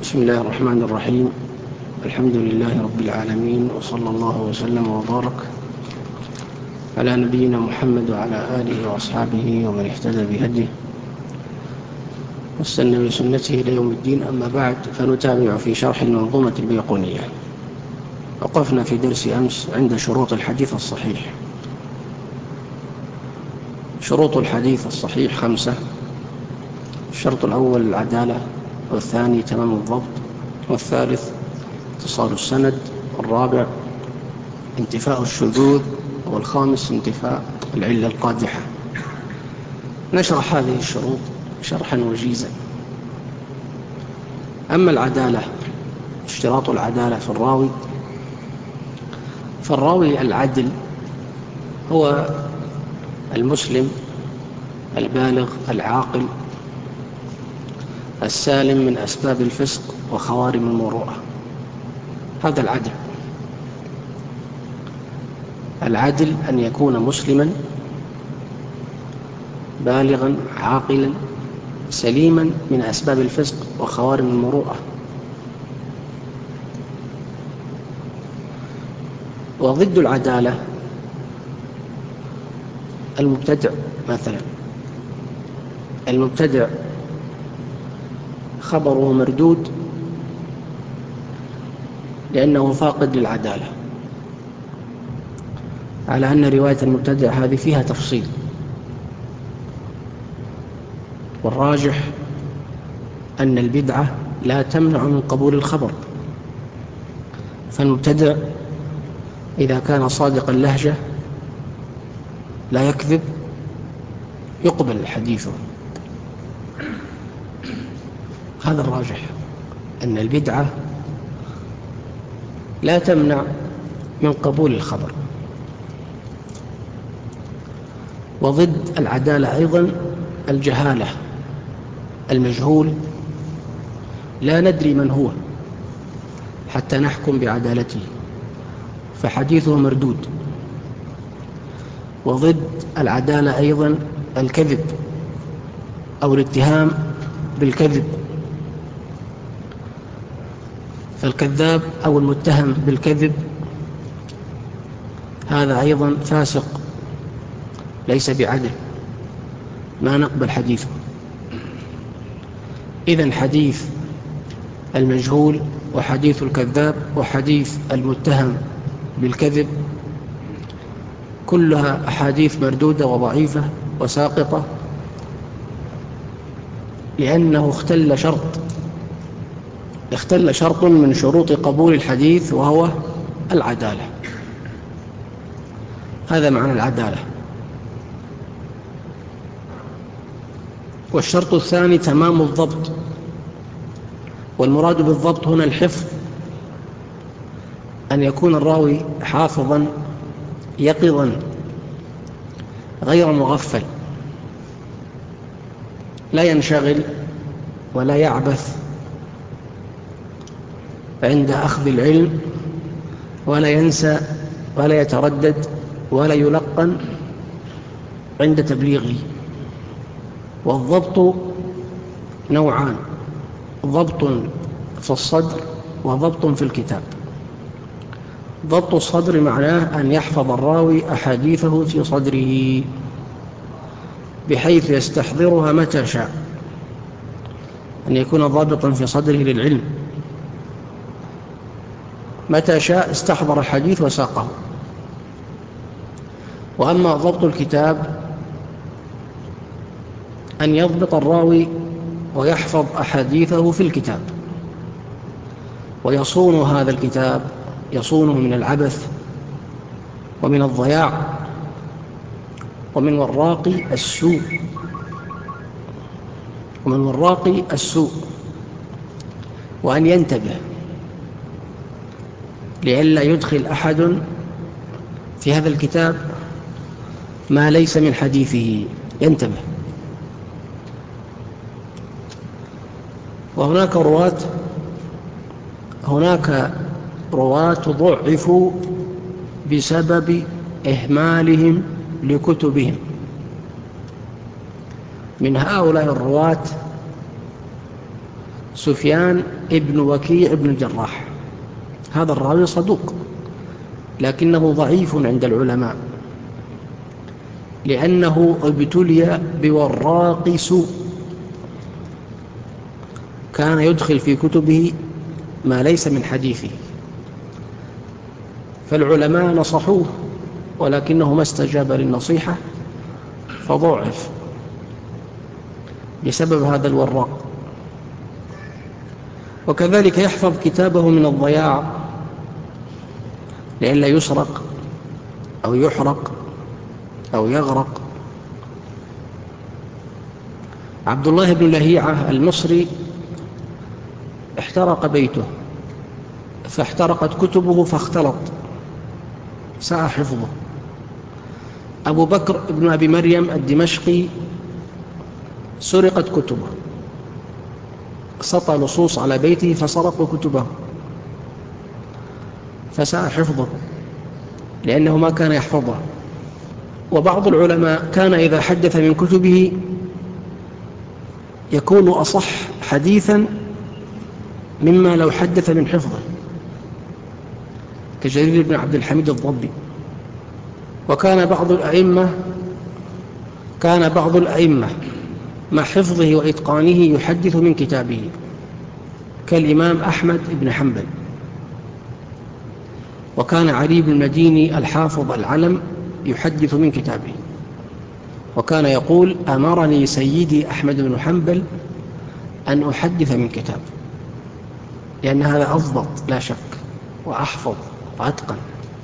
بسم الله الرحمن الرحيم. الحمد لله رب العالمين، وصلى الله وسلم وبارك على نبينا محمد وعلى آله وأصحابه ومن اهتدى بهديه واستنى بسنته إلى يوم الدين. أما بعد، فنتابع في شرح المنظومة البيقونية. وقفنا في درس أمس عند شروط الحديث الصحيح. شروط الحديث الصحيح 5. الشرط الأول العدالة، والثاني تمام الضبط، والثالث اتصال السند، والرابع انتفاء الشذوذ، والخامس انتفاء العلة القادحة. نشرح هذه الشروط شرحا وجيزا. أما العدالة، اشتراط العدالة في الراوي، فالراوي العدل هو المسلم البالغ العاقل السالم من أسباب الفسق وخوارم المروءة. هذا العدل. العدل أن يكون مسلما بالغا عاقلا سليما من أسباب الفسق وخوارم المروءة. وضد العدالة المبتدع مثلا. المبتدع خبره مردود لأنه فاقد للعدالة، على أن رواية المبتدع هذه فيها تفصيل، والراجح أن البدعة لا تمنع من قبول الخبر. فالمبتدع إذا كان صادق اللهجة لا يكذب يقبل حديثه. هذا الراجح، أن البدعة لا تمنع من قبول الخبر. وضد العدالة أيضا الجهالة، المجهول لا ندري من هو حتى نحكم بعدالته، فحديثه مردود. وضد العدالة أيضا الكذب أو الاتهام بالكذب، فالكذاب أو المتهم بالكذب هذا أيضا فاسق ليس بعدل، ما نقبل حديثه. إذن حديث المجهول وحديث الكذاب وحديث المتهم بالكذب كلها أحاديث مردودة وضعيفة وساقطة، لأنه اختل شرط من شروط قبول الحديث، وهو العدالة. هذا معنى العدالة. والشرط الثاني تمام الضبط، والمراد بالضبط هنا الحفظ، أن يكون الراوي حافظا يقظا غير مغفل، لا ينشغل ولا يعبث عند أخذ العلم، ولا ينسى ولا يتردد ولا يلقن عند تبليغه. والضبط نوعان: ضبط في الصدر وضبط في الكتاب. ضبط الصدر معناه أن يحفظ الراوي أحاديثه في صدره بحيث يستحضرها متى شاء، أن يكون ضابطا في صدره للعلم، متى شاء استحضر الحديث وساقه. وأما ضبط الكتاب أن يضبط الراوي ويحفظ أحاديثه في الكتاب، ويصون هذا الكتاب، يصونه من العبث ومن الضياع ومن وراقي السوء، وأن ينتبه لئلا يدخل أحد في هذا الكتاب ما ليس من حديثه، ينتبه. وهناك رواة ضعفوا بسبب إهمالهم لكتبهم. من هؤلاء الرواة سفيان ابن وكيع بن الجراح. هذا الراوي صدوق لكنه ضعيف عند العلماء لأنه ابتلي بوراق سوء، كان يدخل في كتبه ما ليس من حديثه، فالعلماء نصحوه ولكنه ما استجاب للنصيحة فضعف بسبب هذا الوراق. وكذلك يحفظ كتابه من الضياع لئلا يسرق أو يحرق أو يغرق. عبد الله بن لهيعة المصري احترق بيته فاحترقت كتبه فاختلط، ساء حفظه. أبو بكر بن أبي مريم الدمشقي سرقت كتبه، سطى لصوص على بيته فسرقوا كتبه فساء حفظه لأنه ما كان يحفظها. وبعض العلماء كان إذا حدث من كتبه يكون أصح حديثا مما لو حدث من حفظه، كجرير بن عبد الحميد الضبي. وكان بعض الأئمة مع حفظه وإتقانه يحدث من كتابه كالإمام أحمد بن حنبل. وكان علي بن المديني الحافظ العلم يحدث من كتابه، وكان يقول: أمرني سيدي أحمد بن حنبل أن أحدث من كتاب، لأن هذا أضبط لا شك وأحفظ وأتقن،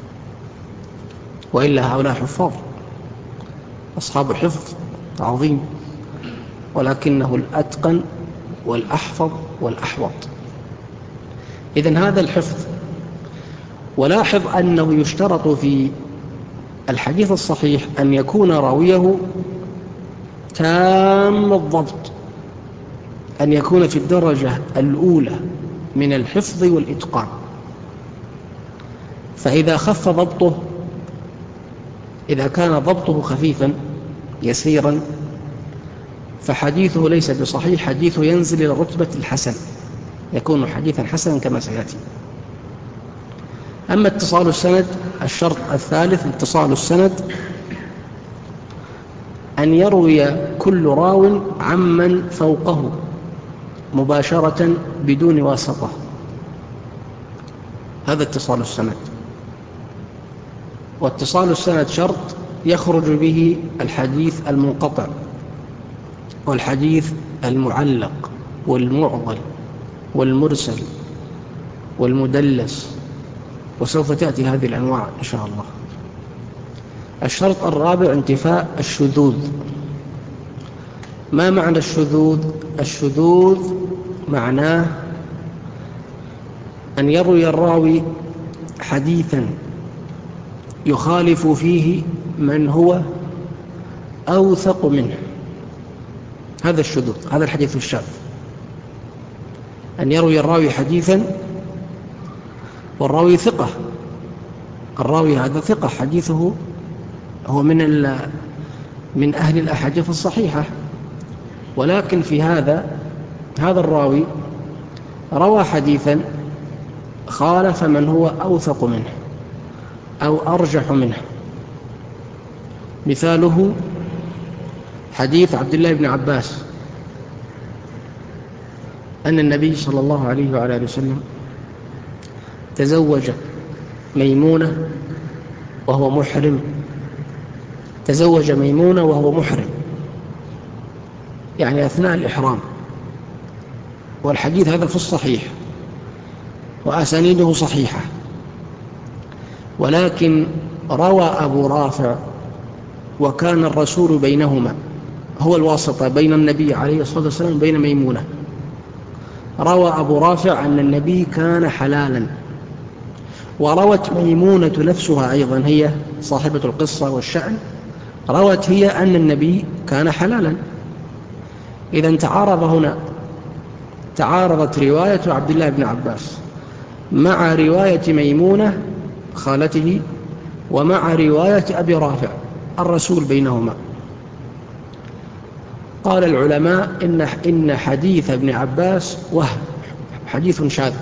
وإلا هؤلاء حفاظ أصحاب حفظ عظيم، ولكنه الأتقن والأحفظ والأحوط. إذن هذا الحفظ. ولاحظ أنه يشترط في الحديث الصحيح أن يكون راويه تام الضبط، أن يكون في الدرجة الأولى من الحفظ والإتقان. فإذا خف ضبطه، إذا كان ضبطه خفيفا يسيرا، فحديثه ليس بصحيح، حديثه ينزل إلى رتبة الحسن، يكون حديثا حسنا كما سيأتي. أما اتصال السند، الشرط الثالث اتصال السند، أن يروي كل راو عمن فوقه مباشرة بدون واسطة، هذا اتصال السند. واتصال السند شرط يخرج به الحديث المنقطع والحديث المعلق والمعضل والمرسل والمدلس، وسوف تأتي هذه الأنواع إن شاء الله. الشرط الرابع انتفاء الشذوذ. ما معنى الشذوذ؟ الشذوذ معناه أن يروي الراوي حديثا يخالف فيه من هو أوثق منه، هذا الشذوذ، هذا الحديث الشاذ. أن يروي الراوي حديثا والراوي ثقة، الراوي هذا ثقة، حديثه هو من أهل الأحاديث الصحيحة، ولكن في هذا الراوي روى حديثا خالف من هو أوثق منه أو أرجح منه. مثاله حديث عبد الله بن عباس أن النبي صلى الله عليه وعلى آله وسلم تزوج ميمونة وهو محرم، تزوج ميمونة وهو محرم، يعني أثناء الإحرام. والحديث هذا في الصحيح وأسانيده صحيحة، ولكن روى أبو رافع وكان الرسول بينهما، هو الواسطة بين النبي عليه الصلاة والسلام بين ميمونة. روى أبو رافع أن النبي كان حلالا، وروت ميمونة نفسها أيضا، هي صاحبة القصة والشأن، روت هي أن النبي كان حلالا. إذن تعارض هنا، تعارضت رواية عبد الله بن عباس مع رواية ميمونة خالته ومع رواية أبي رافع الرسول بينهما. قال العلماء إن حديث ابن عباس وهم، حديث شاذ.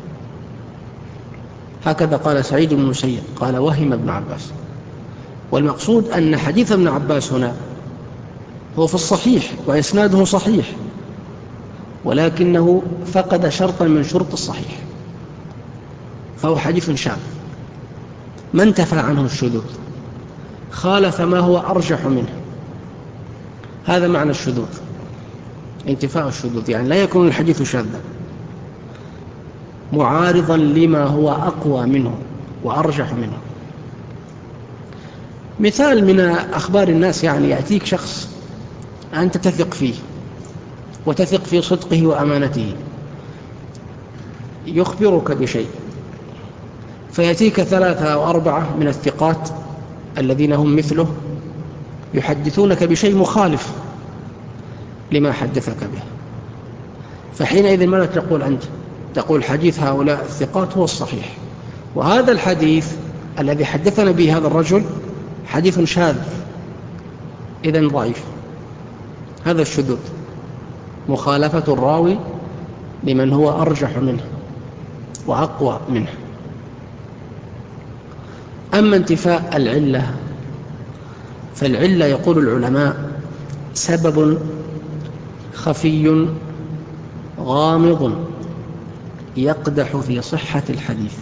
هكذا قال سعيد بن المسيب، قال وهم ابن عباس. والمقصود أن حديث ابن عباس هنا هو في الصحيح وإسناده صحيح، ولكنه فقد شرطا من شرط الصحيح، فهو حديث شاذ. ما انتفى عنه الشذوذ، خالف ما هو أرجح منه. هذا معنى الشذوذ، انتفاء الشذوذ، يعني لا يكون الحديث شاذا، معارضا لما هو أقوى منه وأرجح منه. مثال من أخبار الناس، يعني يأتيك شخص أنت تثق فيه وتثق في صدقه وأمانته، يخبرك بشيء، فيأتيك 3 أو 4 من الثقات الذين هم مثله يحدثونك بشيء مخالف لما حدثك به. فحينئذ ماذا تقول أنت؟ تقول حديث هؤلاء الثقات هو الصحيح، وهذا الحديث الذي حدثنا به هذا الرجل حديث شاذ، إذن ضعيف. هذا الشذوذ، مخالفة الراوي لمن هو أرجح منه وأقوى منه. أما انتفاء العلة، فالعلة يقول العلماء سبب خفي غامض يقدح في صحة الحديث،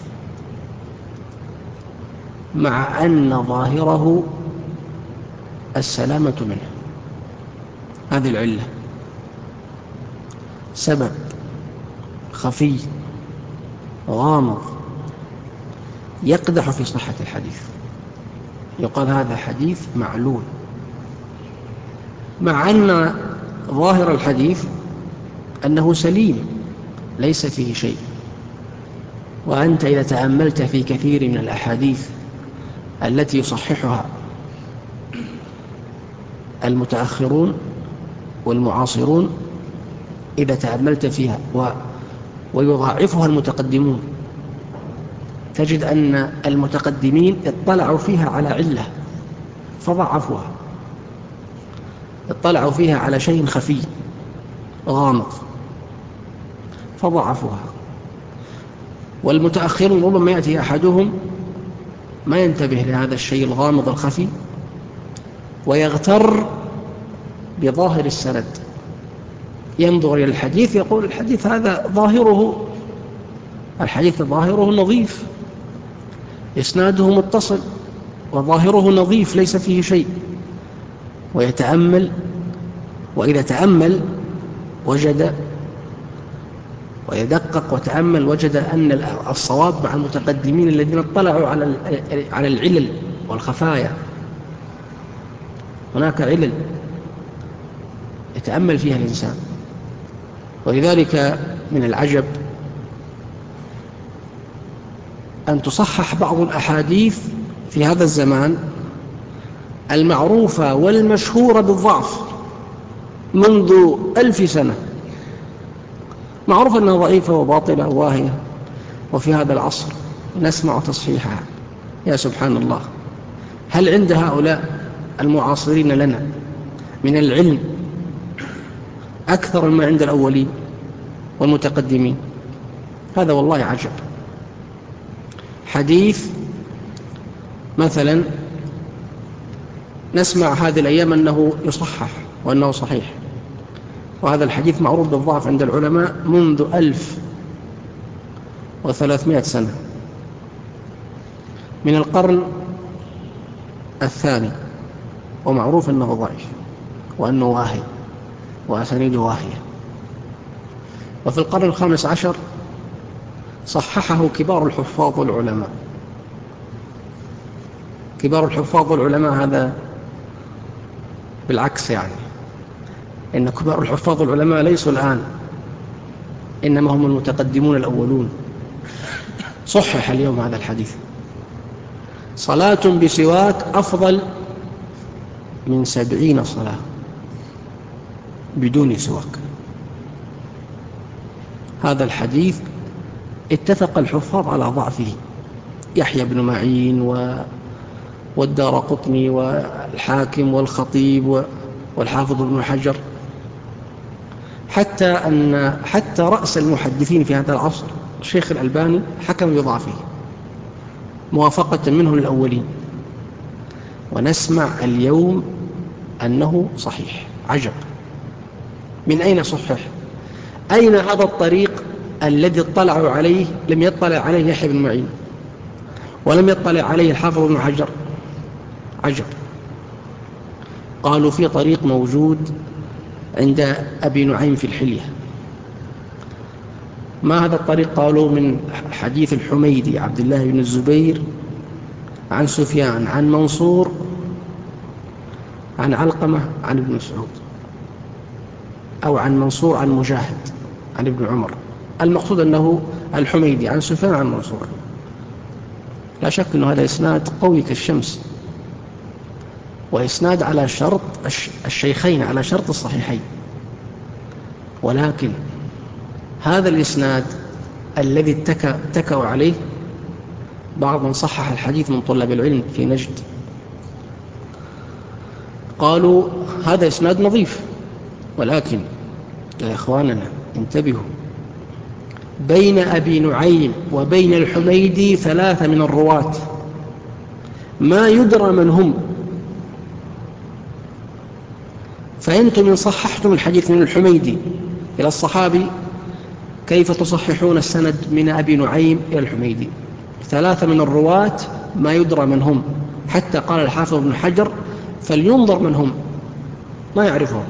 مع أن ظاهره السلامة منه. هذه العلة، سبب خفي غامض يقدح في صحة الحديث، يقال هذا حديث معلول، مع أن ظاهر الحديث أنه سليم ليس فيه شيء. وأنت إذا تأملت في كثير من الأحاديث التي يصححها المتأخرون والمعاصرون، إذا تأملت فيها ويضاعفها المتقدمون، تجد أن المتقدمين اطلعوا فيها على علة فضعفوها، اطلعوا فيها على شيء خفي غامض فضعفوها. والمتأخرون ربما يأتي أحدهم ما ينتبه لهذا الشيء الغامض الخفي ويغتر بظاهر السند، ينظر إلى الحديث يقول الحديث هذا ظاهره، الحديث ظاهره نظيف، إسناده متصل وظاهره نظيف ليس فيه شيء، ويتأمل، وإذا تأمل وجد ويدقق وتأمل وجد أن الصواب مع المتقدمين الذين اطلعوا على العلل والخفايا. هناك علل يتأمل فيها الإنسان. ولذلك من العجب أن تصحح بعض الأحاديث في هذا الزمان المعروفة والمشهورة بالضعف منذ 1000 سنة، معروف أنها ضعيفة وباطلة وواهية، وفي هذا العصر نسمع تصحيحها. يا سبحان الله، هل عند هؤلاء المعاصرين لنا من العلم أكثر مما عند الأولين والمتقدمين؟ هذا والله عجب. حديث مثلا نسمع هذه الأيام أنه يصحح وأنه صحيح، وهذا الحديث معروف بالضعف عند العلماء منذ 1300 سنة، من القرن الثاني، ومعروف أنه ضعيف وأنه واهي وأسانيده واهية. وفي القرن ال15 صححه كبار الحفاظ والعلماء. كبار الحفاظ والعلماء هذا بالعكس، يعني إن كبار الحفاظ والعلماء ليسوا الآن، إنما هم المتقدمون الأولون. صحح اليوم هذا الحديث: صلاة بسواك أفضل من 70 صلاة بدون سواك. هذا الحديث اتفق الحفاظ على ضعفه، يحيى بن معين والدارقطني والحاكم والخطيب والحافظ ابن حجر حتى رأس المحدثين في هذا العصر الشيخ الألباني حكم بضعفه موافقة منه للأولين، ونسمع اليوم أنه صحيح. عجب، من أين صحح؟ أين هذا الطريق الذي اطلعوا عليه؟ لم يطلع عليه يحيى بن معين ولم يطلع عليه الحافظ بن حجر. عجب. قالوا في طريق موجود عند أبي نعيم في الحلية. ما هذا الطريق؟ قالوا من حديث الحميدي عبد الله بن الزبير عن سفيان عن منصور عن علقمة عن ابن مسعود، أو عن منصور عن مجاهد عن ابن عمر. المقصود أنه الحميدي عن سفيان عن منصور. لا شك أن هذا إسناد قوي كالشمس، وإسناد على شرط الشيخين، على شرط الصحيحين. ولكن هذا الإسناد الذي اتكوا عليه بعض من صحح الحديث من طلاب العلم في نجد، قالوا هذا إسناد نظيف، ولكن يا إخواننا انتبهوا، بين أبي نعيم وبين الحميدي 3 من الرواة ما يدرى من هم. فأنتم إن صححتم الحديث من الحميدي إلى الصحابي كيف تصححون السند من أبي نعيم إلى الحميدي؟ 3 من الرواة ما يدرى من هم، حتى قال الحافظ ابن حجر فلينظر من هم، ما يعرفهم.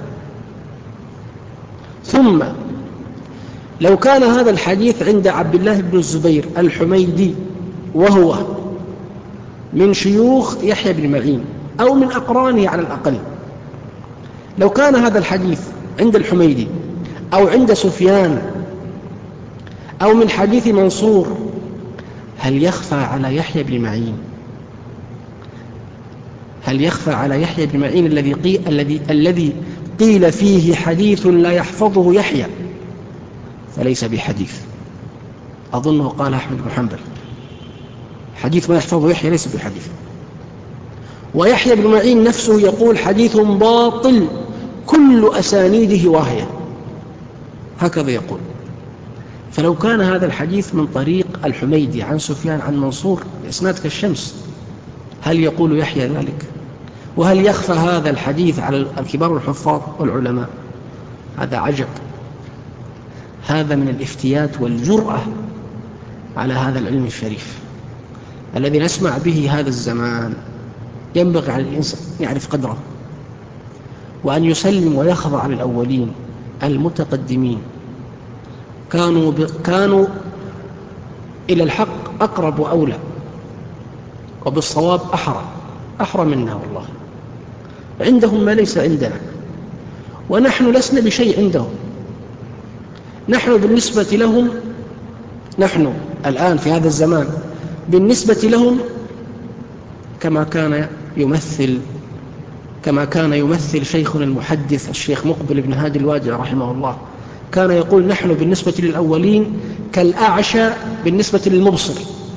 ثم لو كان هذا الحديث عند عبد الله بن الزبير الحميدي وهو من شيوخ يحيى بن معين أو من أقرانه على الأقل، لو كان هذا الحديث عند الحميدي أو عند سفيان أو من حديث منصور، هل يخفى على يحيى بن معين؟ هل يخفى على يحيى بن معين الذي قيل فيه حديث لا يحفظه يحيى فليس بحديث؟ أظنه قال أحمد بن حنبل حديث ما يحفظه يحيى ليس بحديث. ويحيى بن معين نفسه يقول حديث باطل كل أسانيده واهية، هكذا يقول. فلو كان هذا الحديث من طريق الحميدي عن سفيان عن منصور إسناد كالشمس، هل يقول يحيى ذلك؟ وهل يخفى هذا الحديث على الكبار الحفاظ والعلماء؟ هذا عجب. هذا من الافتيات والجرأة على هذا العلم الشريف الذي نسمع به هذا الزمان. ينبغي على الإنسان يعرف قدره، وأن يسلم ويخضع للأولين المتقدمين. كانوا إلى الحق أقرب وأولى، وبالصواب أحرى منا والله. عندهم ما ليس عندنا، ونحن لسنا بشيء عندهم. نحن بالنسبة لهم، نحن الآن في هذا الزمان بالنسبة لهم كما كان يمثل شيخنا المحدث الشيخ مقبل بن هادي الوادع رحمه الله، كان يقول نحن بالنسبة للأولين كالأعشى بالنسبة للمبصر.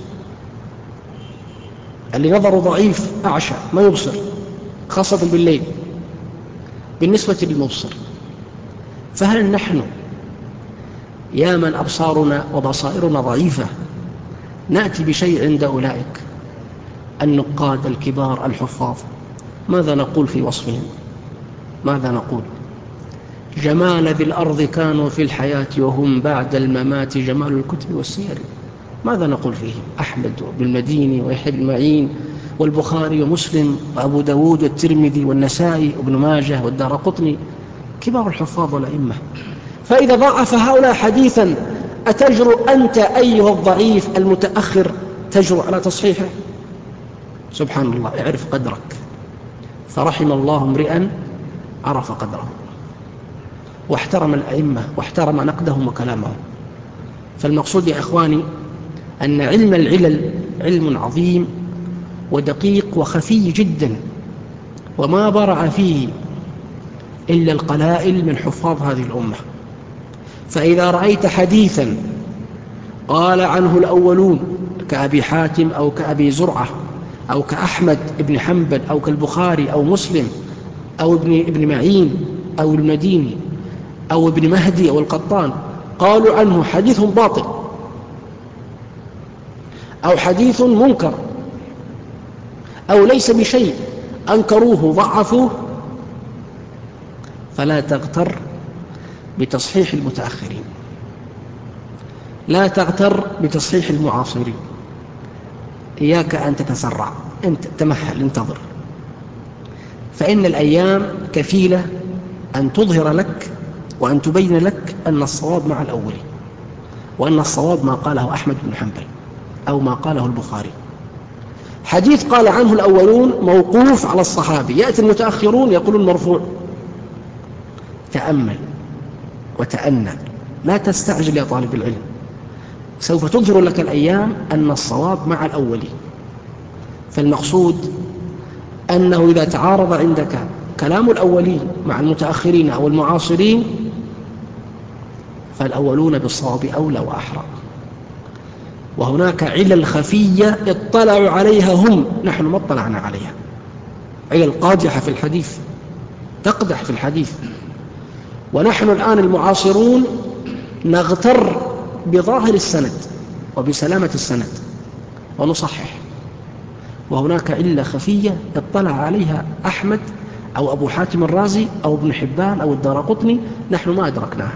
اللي نظره ضعيف أعشى ما يبصر، خاصة بالليل، بالنسبة للمبصر. فهل نحن يا من أبصارنا وبصائرنا ضعيفة نأتي بشيء عند أولئك النقاد الكبار الحفاظ؟ ماذا نقول في وصفهم؟ ماذا نقول؟ جمال ذي الأرض كانوا في الحياة وهم بعد الممات جمال الكتب والسير. ماذا نقول فيهم؟ أحمد بالمديني ويحيى بن معين والبخاري ومسلم وأبو داود والترمذي والنسائي وابن ماجه والدارقطني، كبار الحفاظ والأئمة. فإذا ضعف هؤلاء حديثا أتجرؤ أنت أيها الضعيف المتأخر تجرؤ على تصحيحه؟ سبحان الله. اعرف قدرك. فرحم الله امرئا عرف قدره واحترم الأئمة واحترم نقدهم وكلامهم. فالمقصود يا إخواني أن علم العلل علم عظيم ودقيق وخفي جدا، وما برع فيه إلا القلائل من حفاظ هذه الأمة. فإذا رأيت حديثا قال عنه الأولون كأبي حاتم أو كأبي زرعة أو كأحمد بن حنبل أو كالبخاري أو مسلم أو ابن معين أو المديني أو ابن مهدي أو القطان قالوا عنه حديث باطل أو حديث منكر أو ليس بشيء، أنكروه ضعفوه، فلا تغتر بتصحيح المتأخرين، لا تغتر بتصحيح المعاصرين. إياك أن تتسرع، أنت تمهل، انتظر، فإن الأيام كفيلة أن تظهر لك وأن تبين لك أن الصواب مع الأول، وأن الصواب ما قاله أحمد بن حنبل أو ما قاله البخاري. حديث قال عنه الأولون موقوف على الصحابي، يأتي المتأخرون يقولون مرفوع. تأمل وتأنى، لا تستعجل يا طالب العلم، سوف تظهر لك الأيام أن الصواب مع الأولين. فالمقصود أنه إذا تعارض عندك كلام الأولين مع المتأخرين أو المعاصرين فالأولون بالصواب أولى وأحرى. وهناك علل خفية اطلعوا عليها هم، نحن ما اطلعنا عليها، علل قادحة في الحديث تقدح في الحديث، ونحن الآن المعاصرون نغتر بظاهر السند وبسلامة السند ونصحح، وهناك علة خفية اطلع عليها أحمد أو أبو حاتم الرازي أو ابن حبان أو الدارقطني نحن ما أدركناها.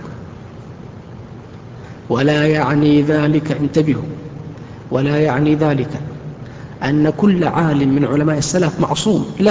ولا يعني ذلك، انتبهوا، ولا يعني ذلك أن كل عالم من علماء السلف معصوم، لا،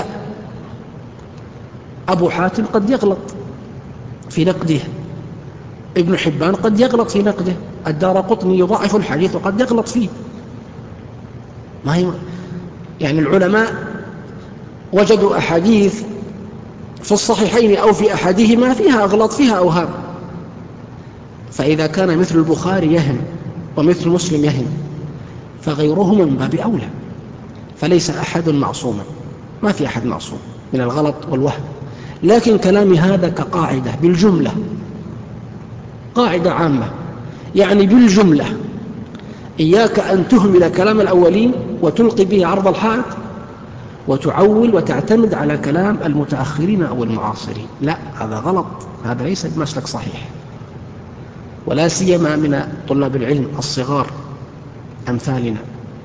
أبو حاتم قد يغلط في نقده، ابن حبان قد يغلط في نقده، الدارقطني يضعف الحديث وقد يغلط فيه. ما هي يعني العلماء وجدوا أحاديث في الصحيحين أو في أحدهما فيها أغلط، فيها أوهام، فإذا كان مثل البخاري يهم ومثل مسلم يهم فغيرهما من باب أولى. فليس أحد معصوما، ما في أحد معصوم من الغلط والوهم، لكن كلامي هذا كقاعدة بالجملة، قاعدة عامة، يعني بالجملة إياك أن تهمل كلام الأولين وتلقي به عرض الحائط وتعول وتعتمد على كلام المتأخرين أو المعاصرين، لا، هذا غلط، هذا ليس بمسلك صحيح. ولا سيما من طلاب العلم الصغار أمثالنا،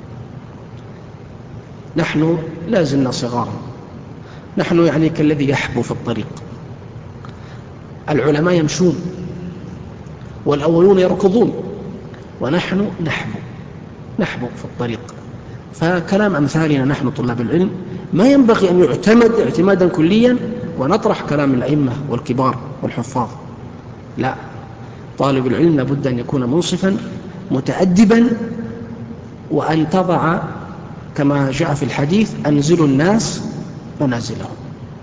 نحن لا زلنا صغارا، نحن يعني كالذي يحبو في الطريق، العلماء يمشون والأولون يركضون ونحن نحبو في الطريق. فكلام أمثالنا نحن طلاب العلم ما ينبغي أن يعتمد اعتمادا كليا ونطرح كلام الأئمة والكبار والحفاظ، لا، طالب العلم لابد أن يكون منصفا متأدبا، وأن تضع كما جاء في الحديث أنزلوا الناس منازلهم،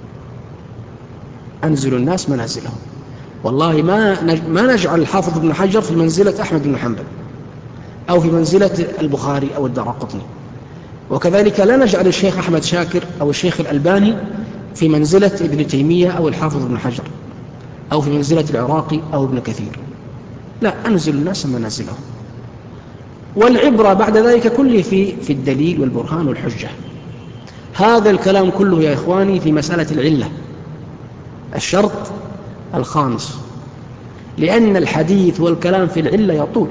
أنزلوا الناس منازلهم. والله ما نجعل الحافظ ابن حجر في منزلة أحمد بن حنبل أو في منزلة البخاري أو الدارقطني، وكذلك لا نجعل الشيخ أحمد شاكر أو الشيخ الألباني في منزلة ابن تيمية أو الحافظ ابن حجر أو في منزلة العراقي أو ابن كثير، لا، أنزل الناس منازلهم. والعبرة بعد ذلك كله في الدليل والبرهان والحجة. هذا الكلام كله يا إخواني في مسألة العلة، الشرط الخامس، لأن الحديث والكلام في العلة يطول،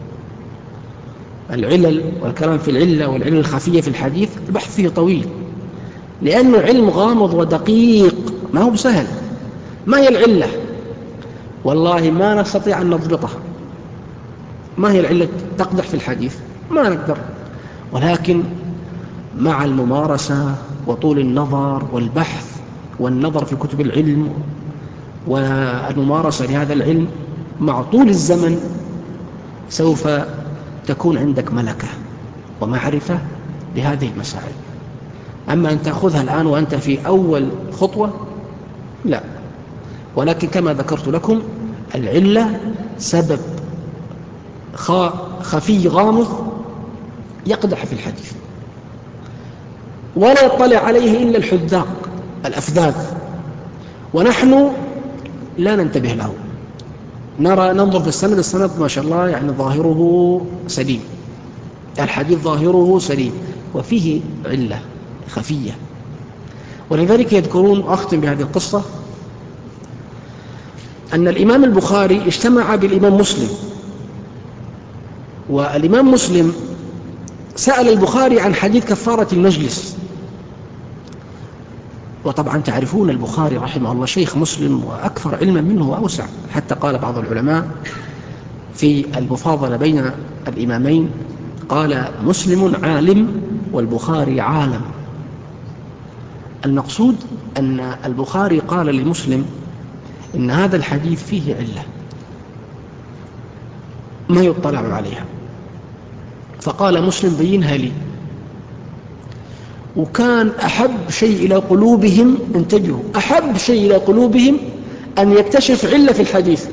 العلل والكلام في العلة والعلل الخفية في الحديث البحث فيه طويل، لأنه علم غامض ودقيق، ما هو بسهل. ما هي العلة؟ والله ما نستطيع أن نضبطها. ما هي العلة تقدح في الحديث؟ ما نقدر، ولكن مع الممارسة وطول النظر والبحث والنظر في كتب العلم والممارسة لهذا العلم مع طول الزمن سوف تكون عندك ملكة ومعرفة بهذه المسائل. أما أن تأخذها الآن وأنت في أول خطوة، لا. ولكن كما ذكرت لكم العلة سبب خفي غامض يقدح في الحديث ولا يطلع عليه إلا الحذاق الأفذاذ، ونحن لا ننتبه له، ننظر في السند ما شاء الله يعني ظاهره سليم، الحديث ظاهره سليم وفيه علة خفية. ولذلك يذكرون، أختم بهذه القصة، أن الإمام البخاري اجتمع بالإمام مسلم، والإمام مسلم سأل البخاري عن حديث كفارة المجلس. وطبعا تعرفون البخاري رحمه الله شيخ مسلم وأكثر علما منه وأوسع، حتى قال بعض العلماء في المفاضلة بين الإمامين قال مسلم عالم والبخاري عالم. المقصود أن البخاري قال لمسلم إن هذا الحديث فيه علة ما يطلع عليها، فقال مسلم بينها لي. وكان أحب شيء إلى قلوبهم، انتبهوا، أحب شيء إلى قلوبهم أن يكتشف علة في الحديث،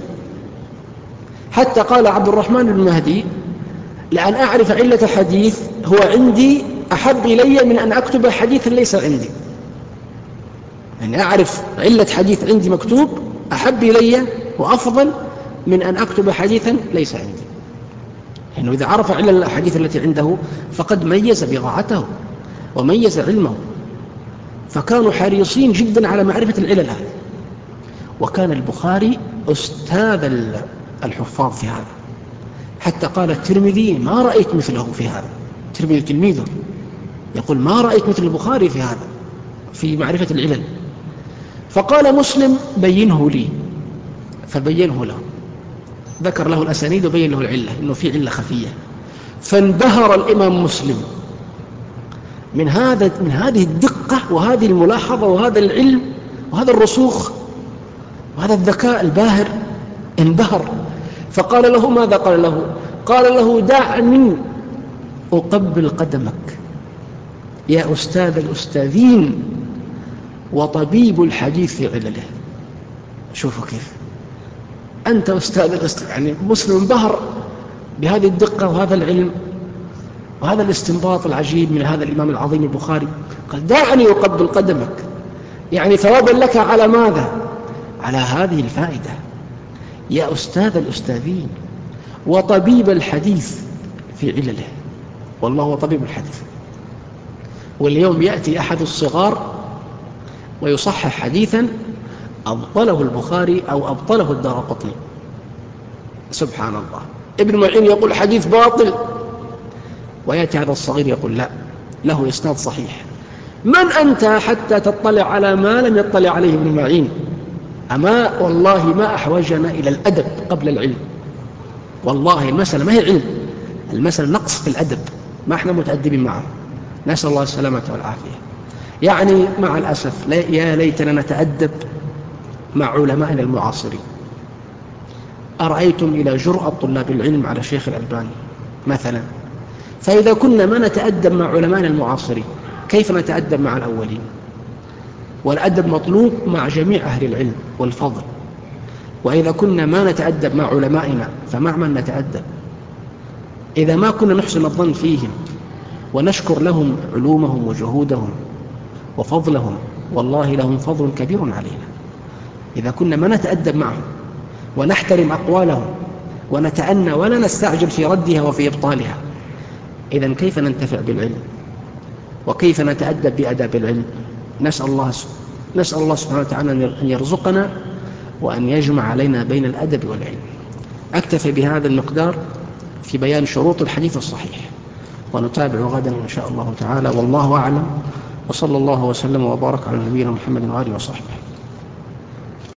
حتى قال عبد الرحمن بن مهدي لأن أعرف علة حديث هو عندي أحب إلي من أن أكتب حديثا ليس عندي. يعني أعرف علة حديث عندي مكتوب أحب إلي وأفضل من أن أكتب حديثا ليس عندي. يعني إذا عرف علة الحديث التي عنده فقد ميز بضاعته وميز علمه، فكانوا حريصين جدا على معرفة العلل هذه. وكان البخاري أستاذ الحفاظ في هذا، حتى قال الترمذي ما رأيت مثله في هذا. الترمذي تلميذه يقول ما رأيت مثل البخاري في هذا في معرفة العلل. فقال مسلم بينه لي، فبينه له، ذكر له الأسانيد وبين له العلة إنه في علة خفية. فانبهر الإمام مسلم من هذه الدقة وهذه الملاحظة وهذا العلم وهذا الرسوخ وهذا الذكاء الباهر. انبهر، فقال له ماذا قال له؟ قال له دعني أقبل قدمك يا أستاذ الأستاذين وطبيب الحديث في علله. شوفوا كيف أنت أستاذ الأستاذ. يعني مسلم انبهر بهذه الدقة وهذا العلم وهذا الاستنباط العجيب من هذا الإمام العظيم البخاري. قال دعني أقبل قدمك، يعني ثوابا لك على ماذا؟ على هذه الفائدة يا أستاذ الأستاذين وطبيب الحديث في علله. والله هو طبيب الحديث. واليوم يأتي أحد الصغار ويصحح حديثا أبطله البخاري أو أبطله الدارقطني، سبحان الله. ابن معين يقول حديث باطل، ويأتي هذا الصغير يقول لا، له إسناد صحيح. من أنت حتى تطلع على ما لم يطلع عليه ابن معين؟ أما والله ما أحوجنا إلى الأدب قبل العلم. والله المسألة ما هي علم، المسألة نقص في الأدب، ما احنا متأدبين معه. نسأل الله السلامة والعافية. يعني مع الأسف يا ليتنا نتأدب مع علمائنا المعاصرين. أرأيتم إلى جرأة طلاب العلم على شيخ الألباني مثلا؟ فإذا كنا ما نتأدب مع علمائنا المعاصرين كيف نتأدب مع الأولين؟ والأدب مطلوب مع جميع أهل العلم والفضل. وإذا كنا ما نتأدب مع علمائنا فمع من نتأدب؟ إذا ما كنا نحسن الظن فيهم ونشكر لهم علومهم وجهودهم وفضلهم، والله لهم فضل كبير علينا. إذا كنا ما نتأدب معهم ونحترم أقوالهم ونتأنى ولا نستعجل في ردها وفي إبطالها، إذن كيف ننتفع بالعلم وكيف نتأدب بأداب العلم؟ نسأل الله سبحانه وتعالى أن يرزقنا وأن يجمع علينا بين الأدب والعلم. أكتفي بهذا المقدار في بيان شروط الحديث الصحيح، ونتابع غدا إن شاء الله تعالى، والله أعلم، وصلى الله وسلم وبارك على نبينا محمد وآله وصحبه.